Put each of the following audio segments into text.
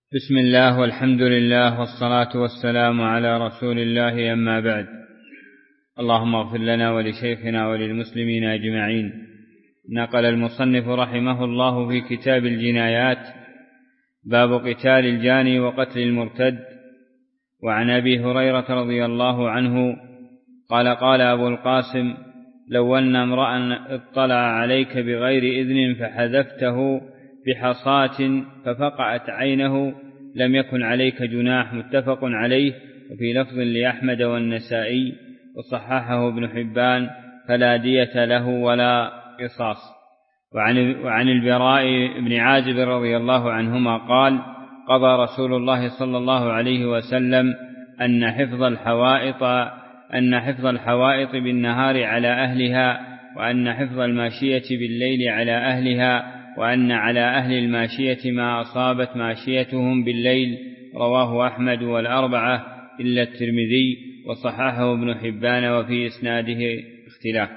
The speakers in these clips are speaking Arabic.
بسم الله والحمد لله والصلاة والسلام على رسول الله، أما بعد. اللهم اغفر لنا ولشيخنا وللمسلمين أجمعين. نقل المصنف رحمه الله في كتاب الجنايات باب قتال الجاني وقتل المرتد. وعن أبي هريرة رضي الله عنه قال: قال أبو القاسم: لو أن امرأ اطلع عليك بغير إذن فحذفته بحصاة ففقعت عينه لم يكن عليك جناح. متفق عليه. وفي لفظ لأحمد والنسائي وصححه ابن حبان: فلا دية له ولا قصاص. وعن البراء بن عازب رضي الله عنهما قال: قضى رسول الله صلى الله عليه وسلم أن حفظ الحوائط بالنهار على أهلها، وأن حفظ الماشية بالليل على أهلها، وأن على أهل الماشية ما أصابت ماشيتهم بالليل. رواه أحمد والأربعة إلا الترمذي، وصححه ابن حبان، وفي إسناده اختلاف.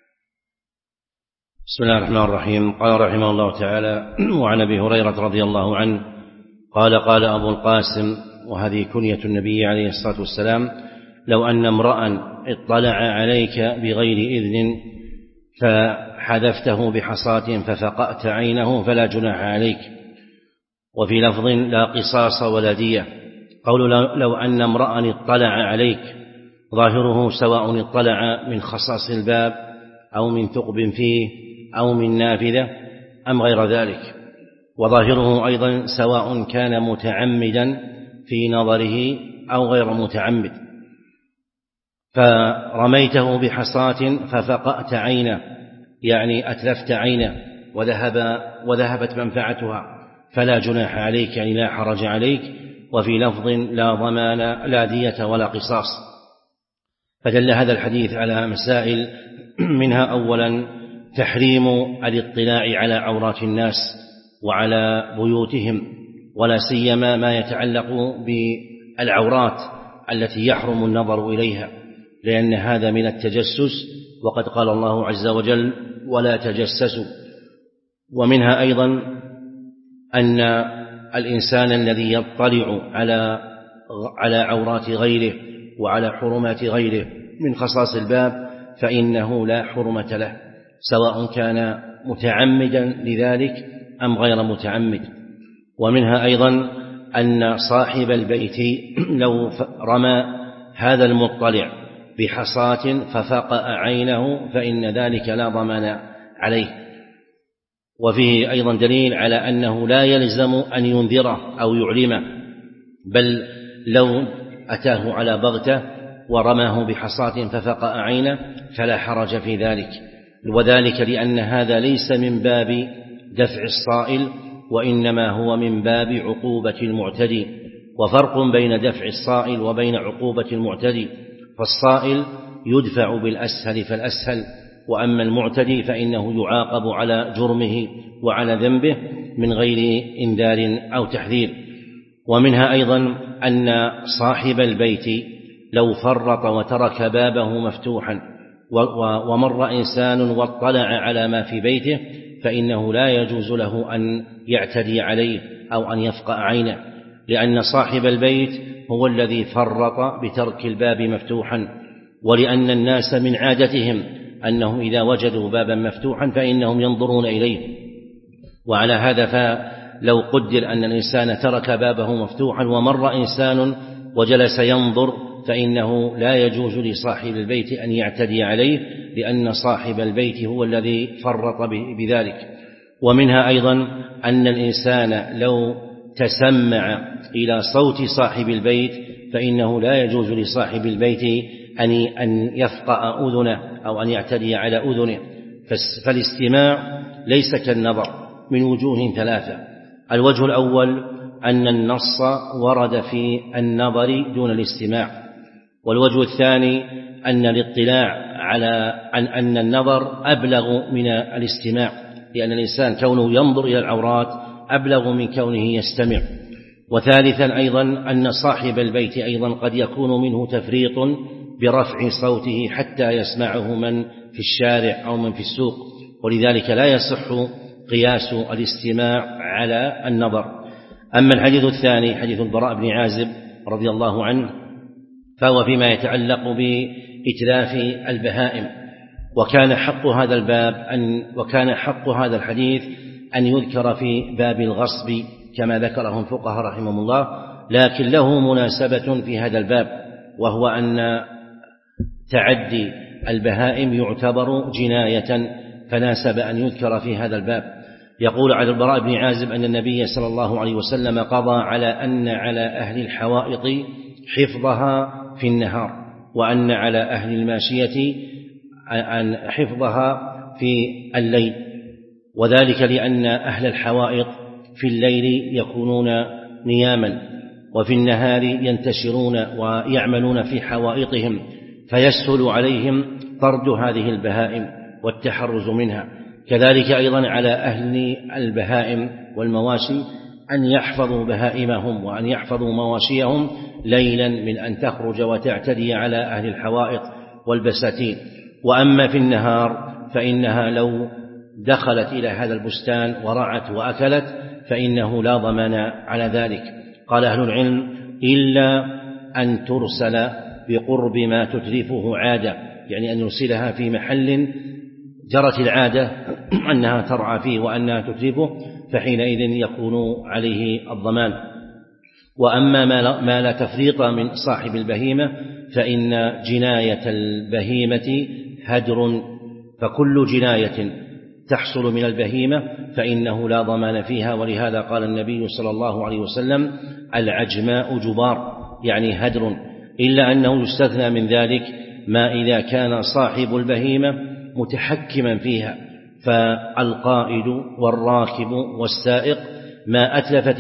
بسم الله الرحمن الرحيم. قال رحمه الله تعالى: وعن أبي هريرة رضي الله عنه قال: قال أبو القاسم، وهذه كنية النبي عليه الصلاة والسلام: لو أن امرأ اطلع عليك بغير إذن فحذفته بحصاة ففقأت عينه فلا جناح عليك. وفي لفظ: لا قصاص ولا دية. قول لو أن امرأ اطلع عليك ظاهره سواء اطلع من خصاص الباب أو من ثقب فيه أو من نافذة أم غير ذلك، وظاهره أيضا سواء كان متعمدا في نظره أو غير متعمد. فرميته بحصاة ففقأت عينه، يعني أتلفت عينه وذهبت منفعتها، فلا جناح عليك، يعني لا حرج عليك. وفي لفظ: لا ضمان لا دية ولا قصاص. فدل هذا الحديث على مسائل، منها أولا تحريم الاطلاع على عورات الناس وعلى بيوتهم، ولا سيما ما يتعلق بالعورات التي يحرم النظر إليها، لأن هذا من التجسس، وقد قال الله عز وجل: ولا تجسسوا. ومنها أيضا أن الإنسان الذي يطلع على عورات غيره وعلى حرمات غيره من خصاص الباب فإنه لا حرمة له، سواء كان متعمدا لذلك أم غير متعمد. ومنها أيضا أن صاحب البيت لو رمى هذا المطلع بحصاة ففقأ عينه فإن ذلك لا ضمان عليه. وفيه أيضا دليل على أنه لا يلزم أن ينذره أو يعلمه، بل لو أتاه على بغتة ورماه بحصاة ففقأ عينه فلا حرج في ذلك، وذلك لأن هذا ليس من باب دفع الصائل، وإنما هو من باب عقوبة المعتدي. وفرق بين دفع الصائل وبين عقوبة المعتدي: فالصائل يدفع بالأسهل فالأسهل، وأما المعتدي فإنه يعاقب على جرمه وعلى ذنبه من غير إنذار أو تحذير. ومنها أيضا أن صاحب البيت لو فرط وترك بابه مفتوحا ومر إنسان واطلع على ما في بيته فإنه لا يجوز له أن يعتدي عليه أو أن يفقأ عينه، لأن صاحب البيت هو الذي فرط بترك الباب مفتوحا، ولأن الناس من عادتهم أنهم إذا وجدوا بابا مفتوحا فإنهم ينظرون إليه. وعلى هذا فلو قدر أن الإنسان ترك بابه مفتوحا ومر إنسان وجلس ينظر فإنه لا يجوز لصاحب البيت أن يعتدي عليه، لأن صاحب البيت هو الذي فرط بذلك. ومنها أيضا أن الإنسان لو تسمع إلى صوت صاحب البيت فإنه لا يجوز لصاحب البيت أن يفقأ أذنه أو أن يعتدي على أذنه. فالاستماع ليس كالنظر من وجوه ثلاثة: الوجه الأول أن النص ورد في النظر دون الاستماع، والوجه الثاني أن الاطلاع على أن النظر أبلغ من الاستماع، لأن الإنسان كونه ينظر إلى العورات أبلغ من كونه يستمع. وثالثا أيضا أن صاحب البيت أيضا قد يكون منه تفريط برفع صوته حتى يسمعه من في الشارع أو من في السوق، ولذلك لا يصح قياس الاستماع على النظر. أما الحديث الثاني حديث البراء بن عازب رضي الله عنه فهو فيما يتعلق بإتلاف البهائم، وكان حق هذا الحديث أن يذكر في باب الغصب كما ذكره الفقهاء رحمهم الله، لكن له مناسبة في هذا الباب، وهو أن تعدي البهائم يعتبر جناية، فناسب أن يذكر في هذا الباب. يقول على البراء بن عازب أن النبي صلى الله عليه وسلم قضى على أن على أهل الحوائط حفظها في النهار، وأن على أهل الماشية أن حفظها في الليل، وذلك لأن أهل الحوائط في الليل يكونون نياما، وفي النهار ينتشرون ويعملون في حوائطهم، فيسهل عليهم طرد هذه البهائم والتحرز منها. كذلك أيضا على أهل البهائم والمواشي أن يحفظوا بهائمهم وأن يحفظوا مواشيهم ليلا من أن تخرج وتعتدي على أهل الحوائط والبساتين. وأما في النهار فإنها لو دخلت إلى هذا البستان ورعت وأكلت فإنه لا ضمان على ذلك. قال أهل العلم إلا أن ترسل بقرب ما تتلفه عادة، يعني أن يرسلها في محل جرت العادة أنها ترعى فيه وأنها تتلفه، فحينئذ يكون عليه الضمان. وأما ما لا تفريط من صاحب البهيمة فإن جناية البهيمة هدر، فكل جناية تحصل من البهيمة فإنه لا ضمان فيها. ولهذا قال النبي صلى الله عليه وسلم العجماء جبار، يعني هدر، إلا أنه يستثنى من ذلك ما إذا كان صاحب البهيمة متحكما فيها، فالقائد والراكب والسائق ما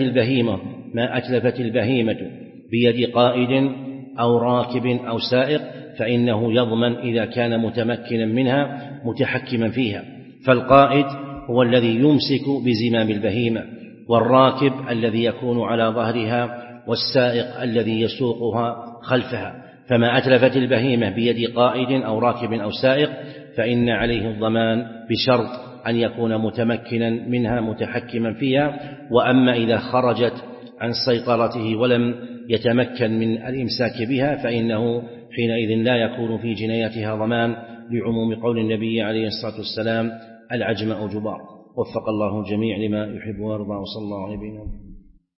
أتلفت البهيمة بيد قائد أو راكب أو سائق فإنه يضمن إذا كان متمكنا منها متحكما فيها. فالقائد هو الذي يمسك بزمام البهيمة، والراكب الذي يكون على ظهرها، والسائق الذي يسوقها خلفها. فما أتلفت البهيمة بيد قائد أو راكب أو سائق فإن عليه الضمان بشرط أن يكون متمكنا منها متحكما فيها. وأما إذا خرجت عن سيطرته ولم يتمكن من الإمساك بها فإنه حينئذ لا يكون في جنايتها ضمان، لعموم قول النبي عليه الصلاة والسلام العجماء جبار. وفق الله الجميع لما يحب ويرضى، وصلى الله عليه وسلم.